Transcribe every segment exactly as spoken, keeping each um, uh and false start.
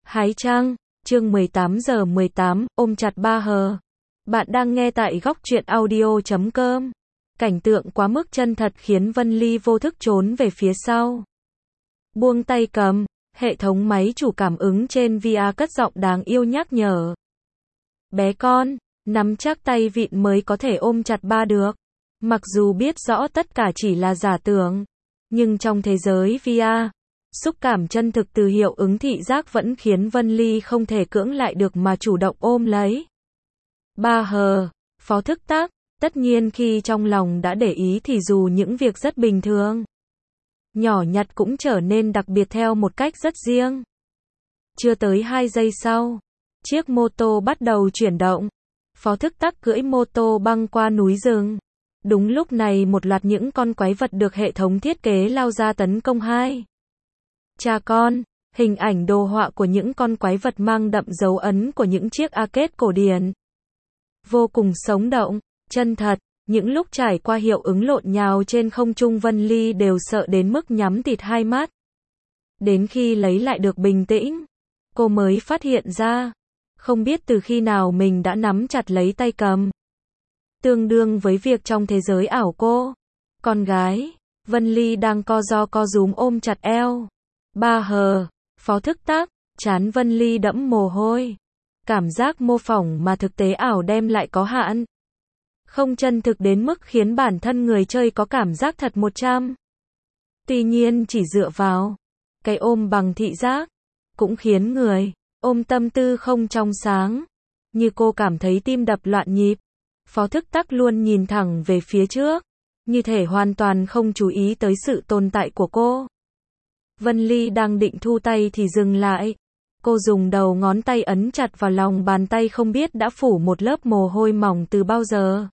Hái trăng, chương mười tám giờ mười tám, ôm chặt ba hờ. Bạn đang nghe tại góc truyện audio chấm com. Cảnh tượng quá mức chân thật khiến Vân Ly vô thức trốn về phía sau. Buông tay cầm, hệ thống máy chủ cảm ứng trên vê rờ cất giọng đáng yêu nhắc nhở. Bé con, nắm chắc tay vịn mới có thể ôm chặt ba được. Mặc dù biết rõ tất cả chỉ là giả tưởng, nhưng trong thế giới vê rờ, xúc cảm chân thực từ hiệu ứng thị giác vẫn khiến Vân Ly không thể cưỡng lại được mà chủ động ôm lấy. Ba hờ, phó thức tác, tất nhiên khi trong lòng đã để ý thì dù những việc rất bình thường, nhỏ nhặt cũng trở nên đặc biệt theo một cách rất riêng. Chưa tới hai giây sau, chiếc mô tô bắt đầu chuyển động. Phó thức tác cưỡi mô tô băng qua núi rừng. Đúng lúc này một loạt những con quái vật được hệ thống thiết kế lao ra tấn công hai cha con. Hình ảnh đồ họa của những con quái vật mang đậm dấu ấn của những chiếc arcade cổ điển. Vô cùng sống động, chân thật, những lúc trải qua hiệu ứng lộn nhào trên không trung Vân Ly đều sợ đến mức nhắm tịt hai mắt. Đến khi lấy lại được bình tĩnh, cô mới phát hiện ra, không biết từ khi nào mình đã nắm chặt lấy tay cầm. Tương đương với việc trong thế giới ảo cô, con gái, Vân Ly đang co ro co rúm ôm chặt eo. Ba hờ, phó thức tác, trán Vân Ly đẫm mồ hôi. Cảm giác mô phỏng mà thực tế ảo đem lại có hạn. Không chân thực đến mức khiến bản thân người chơi có cảm giác thật một trăm. Tuy nhiên chỉ dựa vào cái ôm bằng thị giác, cũng khiến người ôm tâm tư không trong sáng. Như cô cảm thấy tim đập loạn nhịp. Phó thức tác luôn nhìn thẳng về phía trước, như thể hoàn toàn không chú ý tới sự tồn tại của cô. Vân Ly đang định thu tay thì dừng lại. Cô dùng đầu ngón tay ấn chặt vào lòng bàn tay không biết đã phủ một lớp mồ hôi mỏng từ bao giờ.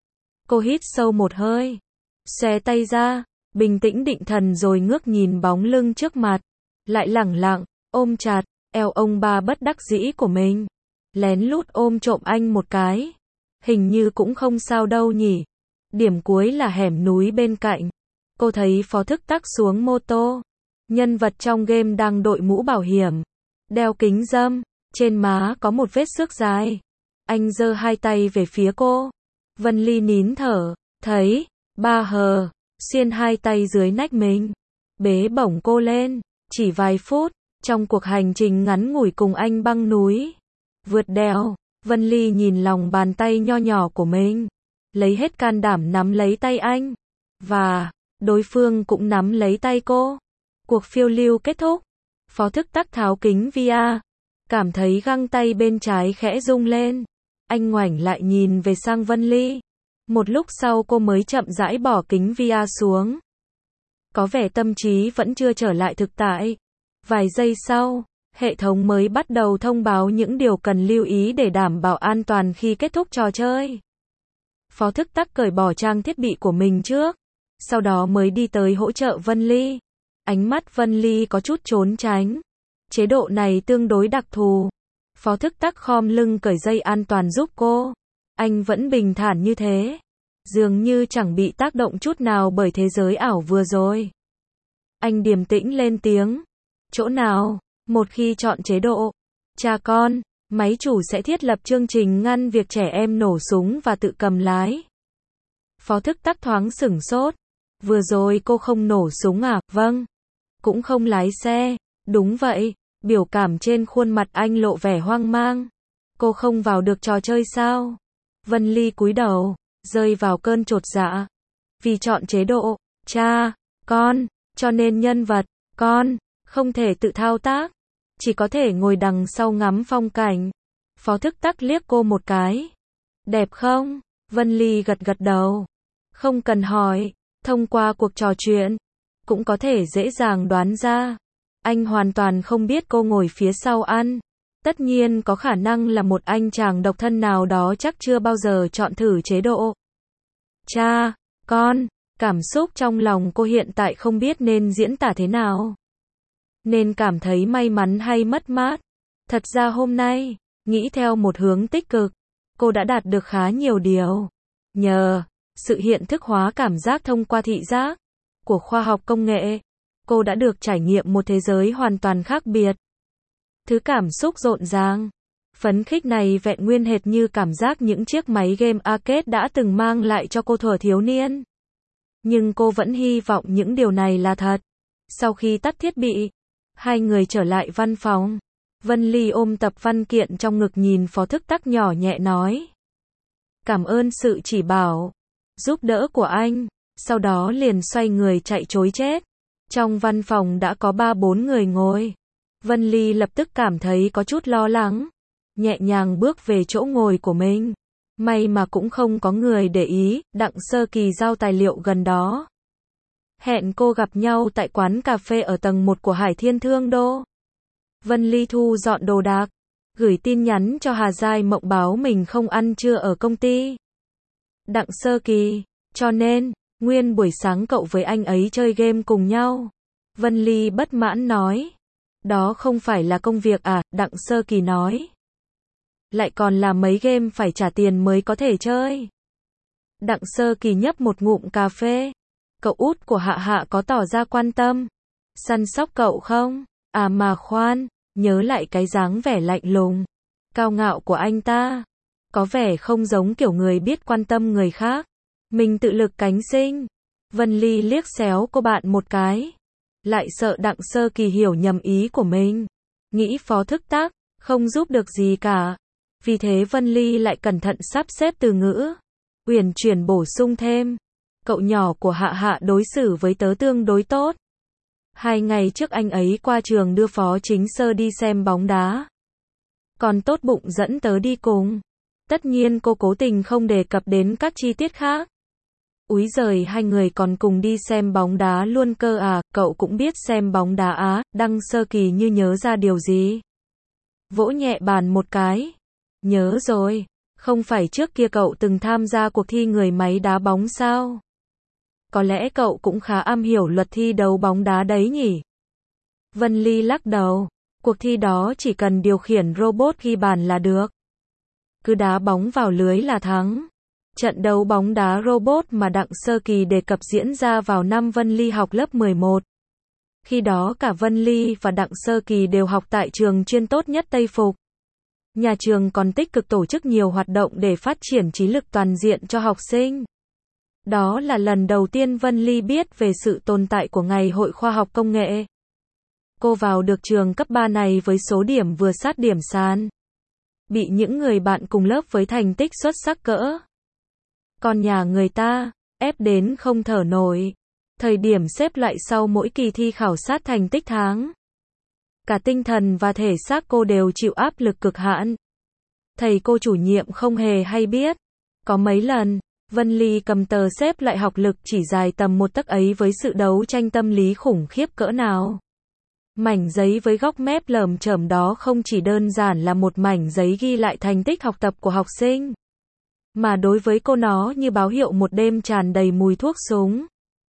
Cô hít sâu một hơi, xòe tay ra, bình tĩnh định thần rồi ngước nhìn bóng lưng trước mặt. Lại lẳng lặng, ôm chặt, eo ông ba bất đắc dĩ của mình. Lén lút ôm trộm anh một cái. Hình như cũng không sao đâu nhỉ. Điểm cuối là hẻm núi bên cạnh. Cô thấy phó thức tác xuống mô tô. Nhân vật trong game đang đội mũ bảo hiểm, đeo kính râm, trên má có một vết xước dài. Anh giơ hai tay về phía cô. Vân Ly nín thở, thấy, ba hờ, xiên hai tay dưới nách mình. Bế bổng cô lên, chỉ vài phút, trong cuộc hành trình ngắn ngủi cùng anh băng núi, vượt đèo, Vân Ly nhìn lòng bàn tay nho nhỏ của mình, lấy hết can đảm nắm lấy tay anh, và đối phương cũng nắm lấy tay cô. Cuộc phiêu lưu kết thúc. Phó thức tác tháo kính vê rờ, cảm thấy găng tay bên trái khẽ rung lên. Anh ngoảnh lại nhìn về sang Vân Ly. Một lúc sau cô mới chậm rãi bỏ kính vê rờ xuống. Có vẻ tâm trí vẫn chưa trở lại thực tại. Vài giây sau, hệ thống mới bắt đầu thông báo những điều cần lưu ý để đảm bảo an toàn khi kết thúc trò chơi. Phó thức tác cởi bỏ trang thiết bị của mình trước, sau đó mới đi tới hỗ trợ Vân Ly. Ánh mắt Vân Ly có chút trốn tránh. Chế độ này tương đối đặc thù. Phó thức tác khom lưng cởi dây an toàn giúp cô. Anh vẫn bình thản như thế. Dường như chẳng bị tác động chút nào bởi thế giới ảo vừa rồi. Anh điềm tĩnh lên tiếng. Chỗ nào? Một khi chọn chế độ cha con, máy chủ sẽ thiết lập chương trình ngăn việc trẻ em nổ súng và tự cầm lái. Phó thức tác thoáng sửng sốt. Vừa rồi cô không nổ súng à? Vâng. Cũng không lái xe. Đúng vậy. Biểu cảm trên khuôn mặt anh lộ vẻ hoang mang. Cô không vào được trò chơi sao? Vân Ly cúi đầu, rơi vào cơn chột dạ. Vì chọn chế độ cha, con, cho nên nhân vật con không thể tự thao tác, chỉ có thể ngồi đằng sau ngắm phong cảnh. Phó thức tác liếc cô một cái. Đẹp không? Vân Ly gật gật đầu. Không cần hỏi, thông qua cuộc trò chuyện, cũng có thể dễ dàng đoán ra. Anh hoàn toàn không biết cô ngồi phía sau ăn. Tất nhiên có khả năng là một anh chàng độc thân nào đó chắc chưa bao giờ chọn thử chế độ cha, con. Cảm xúc trong lòng cô hiện tại không biết nên diễn tả thế nào. Nên cảm thấy may mắn hay mất mát. Thật ra hôm nay, nghĩ theo một hướng tích cực, cô đã đạt được khá nhiều điều. Nhờ sự hiện thức hóa cảm giác thông qua thị giác của khoa học công nghệ, cô đã được trải nghiệm một thế giới hoàn toàn khác biệt. Thứ cảm xúc rộn ràng, phấn khích này vẹn nguyên hệt như cảm giác những chiếc máy game arcade đã từng mang lại cho cô thuở thiếu niên. Nhưng cô vẫn hy vọng những điều này là thật. Sau khi tắt thiết bị, hai người trở lại văn phòng. Vân Ly ôm tập văn kiện trong ngực nhìn Phó Thức Tắc nhỏ nhẹ nói. Cảm ơn sự chỉ bảo, giúp đỡ của anh. Sau đó liền xoay người chạy trối chết. Trong văn phòng đã có ba bốn người ngồi. Vân Ly lập tức cảm thấy có chút lo lắng. Nhẹ nhàng bước về chỗ ngồi của mình. May mà cũng không có người để ý, Đặng Sơ Kỳ giao tài liệu gần đó. Hẹn cô gặp nhau tại quán cà phê ở tầng một của Hải Thiên Thương Đô. Vân Ly thu dọn đồ đạc, gửi tin nhắn cho Hà Giai Mộng báo mình không ăn trưa ở công ty. Đặng Sơ Kỳ, cho nên, nguyên buổi sáng cậu với anh ấy chơi game cùng nhau. Vân Ly bất mãn nói. Đó không phải là công việc à, Đặng Sơ Kỳ nói. Lại còn là mấy game phải trả tiền mới có thể chơi. Đặng Sơ Kỳ nhấp một ngụm cà phê. Cậu út của Hạ Hạ có tỏ ra quan tâm, săn sóc cậu không? À mà khoan, nhớ lại cái dáng vẻ lạnh lùng, cao ngạo của anh ta. Có vẻ không giống kiểu người biết quan tâm người khác. Mình tự lực cánh sinh. Vân Ly liếc xéo cô bạn một cái. Lại sợ Đặng Sơ Kỳ hiểu nhầm ý của mình. Nghĩ Phó Thức Tắc không giúp được gì cả. Vì thế Vân Ly lại cẩn thận sắp xếp từ ngữ. Uyển chuyển bổ sung thêm. Cậu nhỏ của Hạ Hạ đối xử với tớ tương đối tốt. Hai ngày trước anh ấy qua trường đưa Phó Chính Sơ đi xem bóng đá. Còn tốt bụng dẫn tớ đi cùng. Tất nhiên cô cố tình không đề cập đến các chi tiết khác. Úi giời, hai người còn cùng đi xem bóng đá luôn cơ à, cậu cũng biết xem bóng đá á, Đăng Sơ Kỳ như nhớ ra điều gì. Vỗ nhẹ bàn một cái. Nhớ rồi, không phải trước kia cậu từng tham gia cuộc thi người máy đá bóng sao? Có lẽ cậu cũng khá am hiểu luật thi đấu bóng đá đấy nhỉ? Vân Ly lắc đầu, cuộc thi đó chỉ cần điều khiển robot ghi bàn là được. Cứ đá bóng vào lưới là thắng. Trận đấu bóng đá robot mà Đặng Sơ Kỳ đề cập diễn ra vào năm Vân Ly học lớp mười một. Khi đó cả Vân Ly và Đặng Sơ Kỳ đều học tại trường chuyên tốt nhất Tây Phục. Nhà trường còn tích cực tổ chức nhiều hoạt động để phát triển trí lực toàn diện cho học sinh. Đó là lần đầu tiên Vân Ly biết về sự tồn tại của Ngày hội Khoa học Công nghệ. Cô vào được trường cấp ba này với số điểm vừa sát điểm sàn. Bị những người bạn cùng lớp với thành tích xuất sắc cỡ. Còn nhà người ta, ép đến không thở nổi. Thời điểm xếp loại sau mỗi kỳ thi khảo sát thành tích tháng. Cả tinh thần và thể xác cô đều chịu áp lực cực hạn. Thầy cô chủ nhiệm không hề hay biết. Có mấy lần, Vân Ly cầm tờ xếp lại học lực chỉ dài tầm một tấc ấy với sự đấu tranh tâm lý khủng khiếp cỡ nào. Mảnh giấy với góc mép lởm chởm đó không chỉ đơn giản là một mảnh giấy ghi lại thành tích học tập của học sinh. Mà đối với cô nó như báo hiệu một đêm tràn đầy mùi thuốc súng.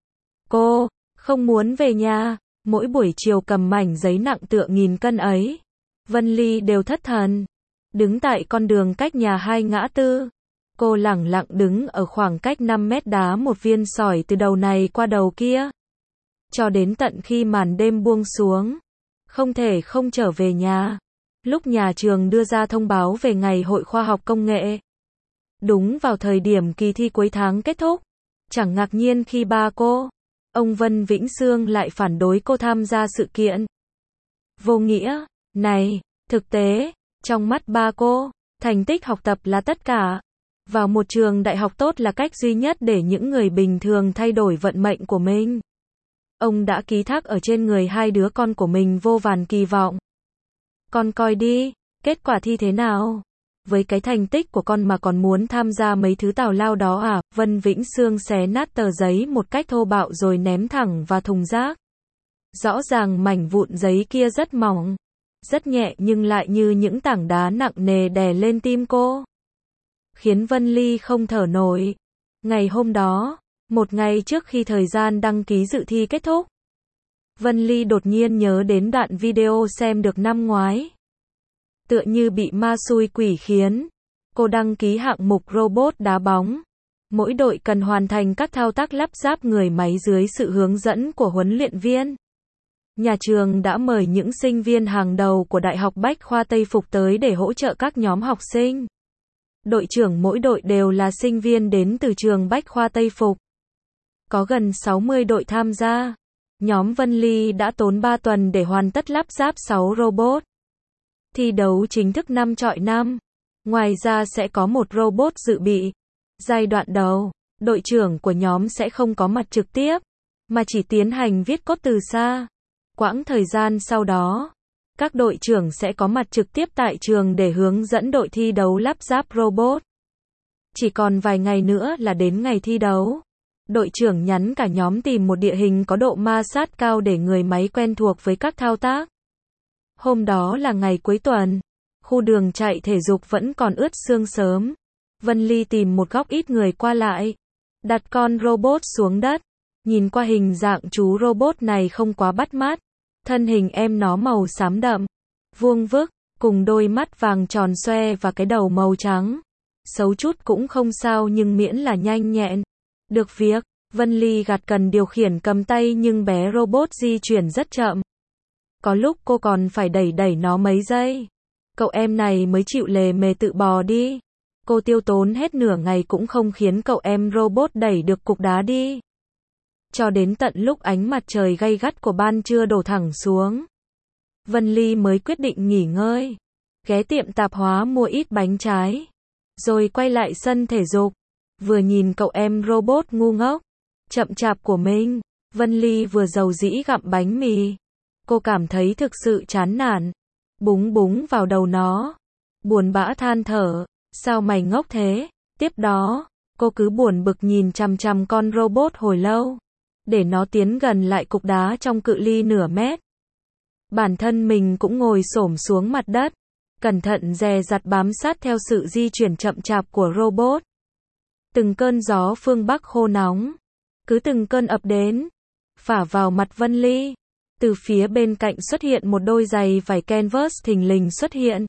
Cô, không muốn về nhà. Mỗi buổi chiều cầm mảnh giấy nặng tựa nghìn cân ấy. Vân Ly đều thất thần. Đứng tại con đường cách nhà hai ngã tư. Cô lẳng lặng đứng ở khoảng cách năm mét đá một viên sỏi từ đầu này qua đầu kia. Cho đến tận khi màn đêm buông xuống. Không thể không trở về nhà. Lúc nhà trường đưa ra thông báo về Ngày hội Khoa học Công nghệ. Đúng vào thời điểm kỳ thi cuối tháng kết thúc. Chẳng ngạc nhiên khi ba cô, ông Vân Vĩnh Sương lại phản đối cô tham gia sự kiện. Vô nghĩa, này, thực tế, trong mắt ba cô, thành tích học tập là tất cả. Vào một trường đại học tốt là cách duy nhất để những người bình thường thay đổi vận mệnh của mình. Ông đã ký thác ở trên người hai đứa con của mình vô vàn kỳ vọng. Con coi đi, kết quả thi thế nào? Với cái thành tích của con mà còn muốn tham gia mấy thứ tào lao đó à? Vân Vĩnh Sương xé nát tờ giấy một cách thô bạo rồi ném thẳng vào thùng rác. Rõ ràng mảnh vụn giấy kia rất mỏng, rất nhẹ nhưng lại như những tảng đá nặng nề đè lên tim cô. Khiến Vân Ly không thở nổi. Ngày hôm đó, một ngày trước khi thời gian đăng ký dự thi kết thúc, Vân Ly đột nhiên nhớ đến đoạn video xem được năm ngoái. Tựa như bị ma xui quỷ khiến. Cô đăng ký hạng mục robot đá bóng. Mỗi đội cần hoàn thành các thao tác lắp ráp người máy dưới sự hướng dẫn của huấn luyện viên. Nhà trường đã mời những sinh viên hàng đầu của Đại học Bách khoa Tây Phục tới để hỗ trợ các nhóm học sinh. Đội trưởng mỗi đội đều là sinh viên đến từ trường Bách khoa Tây Phục. Có gần sáu mươi đội tham gia. Nhóm Vân Ly đã tốn ba tuần để hoàn tất lắp ráp sáu robot. Thi đấu chính thức năm chọi năm. Ngoài ra sẽ có một robot dự bị. Giai đoạn đầu, đội trưởng của nhóm sẽ không có mặt trực tiếp, mà chỉ tiến hành viết code từ xa. Quãng thời gian sau đó, các đội trưởng sẽ có mặt trực tiếp tại trường để hướng dẫn đội thi đấu lắp ráp robot. Chỉ còn vài ngày nữa là đến ngày thi đấu. Đội trưởng nhắn cả nhóm tìm một địa hình có độ ma sát cao để người máy quen thuộc với các thao tác. Hôm đó là ngày cuối tuần. Khu đường chạy thể dục vẫn còn ướt sương sớm. Vân Ly tìm một góc ít người qua lại. Đặt con robot xuống đất. Nhìn qua hình dạng chú robot này không quá bắt mắt. Thân hình em nó màu xám đậm, vuông vức, cùng đôi mắt vàng tròn xoe và cái đầu màu trắng. Xấu chút cũng không sao nhưng miễn là nhanh nhẹn. Được việc, Vân Ly gạt cần điều khiển cầm tay nhưng bé robot di chuyển rất chậm. Có lúc cô còn phải đẩy đẩy nó mấy giây. Cậu em này mới chịu lề mề tự bò đi. Cô tiêu tốn hết nửa ngày cũng không khiến cậu em robot đẩy được cục đá đi. Cho đến tận lúc ánh mặt trời gay gắt của ban trưa đổ thẳng xuống, Vân Ly mới quyết định nghỉ ngơi. Ghé tiệm tạp hóa mua ít bánh trái. Rồi quay lại sân thể dục. Vừa nhìn cậu em robot ngu ngốc, chậm chạp của mình, Vân Ly vừa dầu dĩ gặm bánh mì. Cô cảm thấy thực sự chán nản. Búng búng vào đầu nó. Buồn bã than thở. Sao mày ngốc thế? Tiếp đó, cô cứ buồn bực nhìn chằm chằm con robot hồi lâu. Để nó tiến gần lại cục đá trong cự ly nửa mét. Bản thân mình cũng ngồi xổm xuống mặt đất. Cẩn thận dè dặt bám sát theo sự di chuyển chậm chạp của robot. Từng cơn gió phương Bắc khô nóng. Cứ từng cơn ập đến. Phả vào mặt Vân Ly. Từ phía bên cạnh xuất hiện một đôi giày vải canvas thình lình xuất hiện.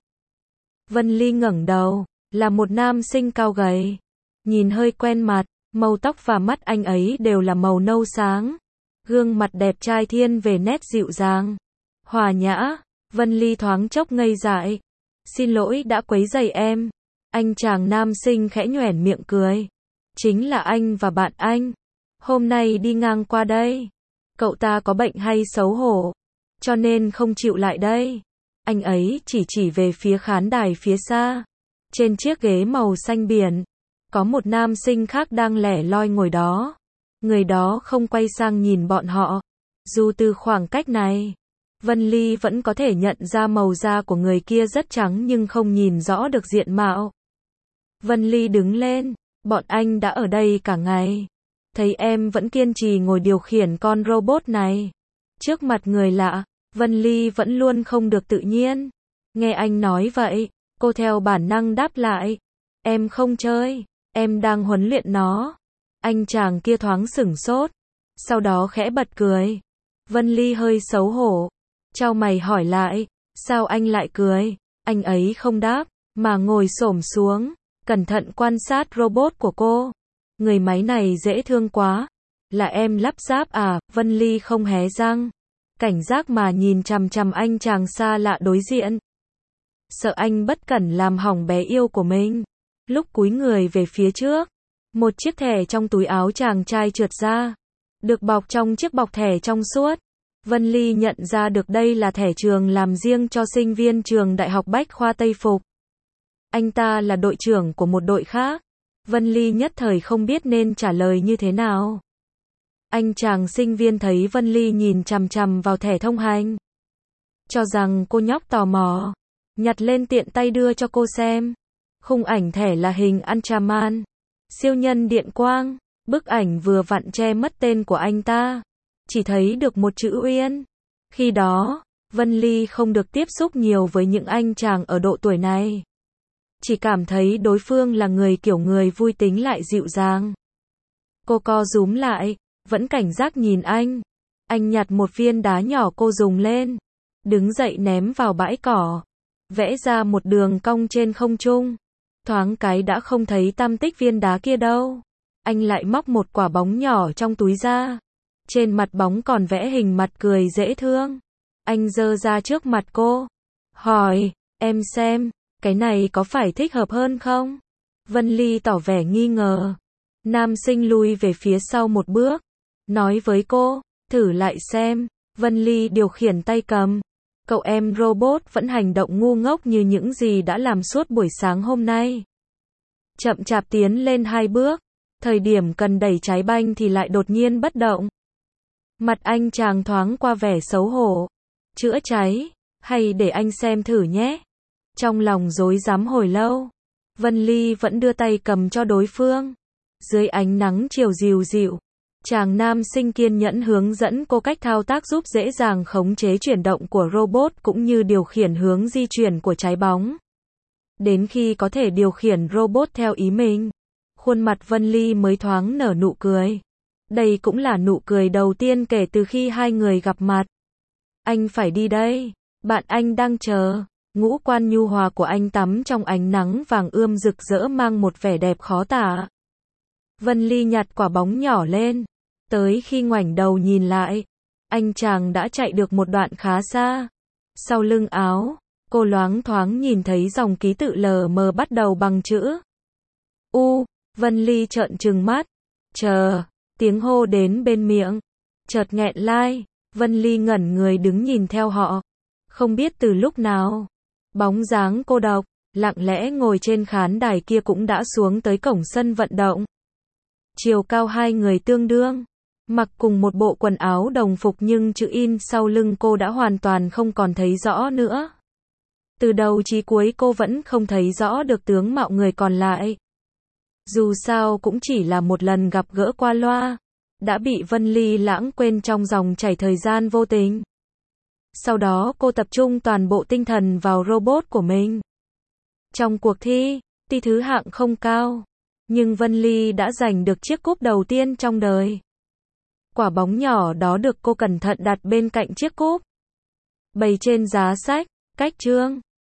Vân Ly ngẩng đầu. Là một nam sinh cao gầy. Nhìn hơi quen mặt. Màu tóc và mắt anh ấy đều là màu nâu sáng. Gương mặt đẹp trai thiên về nét dịu dàng, hòa nhã. Vân Ly thoáng chốc ngây dại. Xin lỗi đã quấy rầy em. Anh chàng nam sinh khẽ nhoẻn miệng cười. Chính là anh và bạn anh. Hôm nay đi ngang qua đây. Cậu ta có bệnh hay xấu hổ, cho nên không chịu lại đây. Anh ấy chỉ chỉ về phía khán đài phía xa. Trên chiếc ghế màu xanh biển, có một nam sinh khác đang lẻ loi ngồi đó. Người đó không quay sang nhìn bọn họ. Dù từ khoảng cách này, Vân Ly vẫn có thể nhận ra màu da của người kia rất trắng nhưng không nhìn rõ được diện mạo. Vân Ly đứng lên. Bọn anh đã ở đây cả ngày. Thấy em vẫn kiên trì ngồi điều khiển con robot này. Trước mặt người lạ, Vân Ly vẫn luôn không được tự nhiên. Nghe anh nói vậy, cô theo bản năng đáp lại. Em không chơi, em đang huấn luyện nó. Anh chàng kia thoáng sửng sốt, sau đó khẽ bật cười. Vân Ly hơi xấu hổ, chau mày hỏi lại, sao anh lại cười? Anh ấy không đáp, mà ngồi xổm xuống, cẩn thận quan sát robot của cô. Người máy này dễ thương quá. Là em lắp ráp à? Vân Ly không hé răng, cảnh giác mà nhìn chằm chằm anh chàng xa lạ đối diện. Sợ anh bất cẩn làm hỏng bé yêu của mình. Lúc cúi người về phía trước, một chiếc thẻ trong túi áo chàng trai trượt ra, được bọc trong chiếc bọc thẻ trong suốt. Vân Ly nhận ra được đây là thẻ trường làm riêng cho sinh viên trường Đại học Bách khoa Tây Phục. Anh ta là đội trưởng của một đội khác. Vân Ly nhất thời không biết nên trả lời như thế nào. Anh chàng sinh viên thấy Vân Ly nhìn chằm chằm vào thẻ thông hành, cho rằng cô nhóc tò mò, nhặt lên tiện tay đưa cho cô xem. Khung ảnh thẻ là hình Ultraman, siêu nhân điện quang. Bức ảnh vừa vặn che mất tên của anh ta, chỉ thấy được một chữ Uyên. Khi đó, Vân Ly không được tiếp xúc nhiều với những anh chàng ở độ tuổi này. Chỉ cảm thấy đối phương là người kiểu người vui tính lại dịu dàng. Cô co rúm lại, vẫn cảnh giác nhìn anh. Anh nhặt một viên đá nhỏ cô dùng lên, đứng dậy ném vào bãi cỏ, vẽ ra một đường cong trên không trung. Thoáng cái đã không thấy tăm tích viên đá kia đâu. Anh lại móc một quả bóng nhỏ trong túi ra, Trên mặt bóng còn vẽ hình mặt cười dễ thương. Anh giơ ra trước mặt cô. Hỏi, em xem, cái này có phải thích hợp hơn không? Vân Ly tỏ vẻ nghi ngờ. Nam sinh lui về phía sau một bước. Nói với cô, thử lại xem. Vân Ly điều khiển tay cầm. Cậu em robot vẫn hành động ngu ngốc như những gì đã làm suốt buổi sáng hôm nay. Chậm chạp tiến lên hai bước. Thời điểm cần đẩy trái banh thì lại đột nhiên bất động. Mặt anh chàng thoáng qua vẻ xấu hổ. Chữa cháy, hay để anh xem thử nhé. Trong lòng rối rắm hồi lâu, Vân Ly vẫn đưa tay cầm cho đối phương. Dưới ánh nắng chiều dịu dịu, chàng nam sinh kiên nhẫn hướng dẫn cô cách thao tác giúp dễ dàng khống chế chuyển động của robot cũng như điều khiển hướng di chuyển của trái bóng. Đến khi có thể điều khiển robot theo ý mình, khuôn mặt Vân Ly mới thoáng nở nụ cười. Đây cũng là nụ cười đầu tiên kể từ khi hai người gặp mặt. Anh phải đi đây, bạn anh đang chờ. Ngũ quan nhu hòa của anh tắm trong ánh nắng vàng ươm rực rỡ mang một vẻ đẹp khó tả. Vân Ly nhặt quả bóng nhỏ lên. Tới khi ngoảnh đầu nhìn lại, anh chàng đã chạy được một đoạn khá xa. Sau lưng áo, cô loáng thoáng nhìn thấy dòng ký tự lờ mờ bắt đầu bằng chữ U. Vân Ly trợn trừng mắt. Chờ, tiếng hô đến bên miệng. Chợt nghẹn lai, Vân Ly ngẩn người đứng nhìn theo họ. Không biết từ lúc nào, bóng dáng cô độc, lặng lẽ ngồi trên khán đài kia cũng đã xuống tới cổng sân vận động. Chiều cao hai người tương đương, mặc cùng một bộ quần áo đồng phục nhưng chữ in sau lưng cô đã hoàn toàn không còn thấy rõ nữa. Từ đầu chí cuối cô vẫn không thấy rõ được tướng mạo người còn lại. Dù sao cũng chỉ là một lần gặp gỡ qua loa, đã bị Vân Ly lãng quên trong dòng chảy thời gian vô tình. Sau đó cô tập trung toàn bộ tinh thần vào robot của mình. Trong cuộc thi, tuy thứ hạng không cao, nhưng Vân Ly đã giành được chiếc cúp đầu tiên trong đời. Quả bóng nhỏ đó được cô cẩn thận đặt bên cạnh chiếc cúp, bày trên giá sách, cách chương.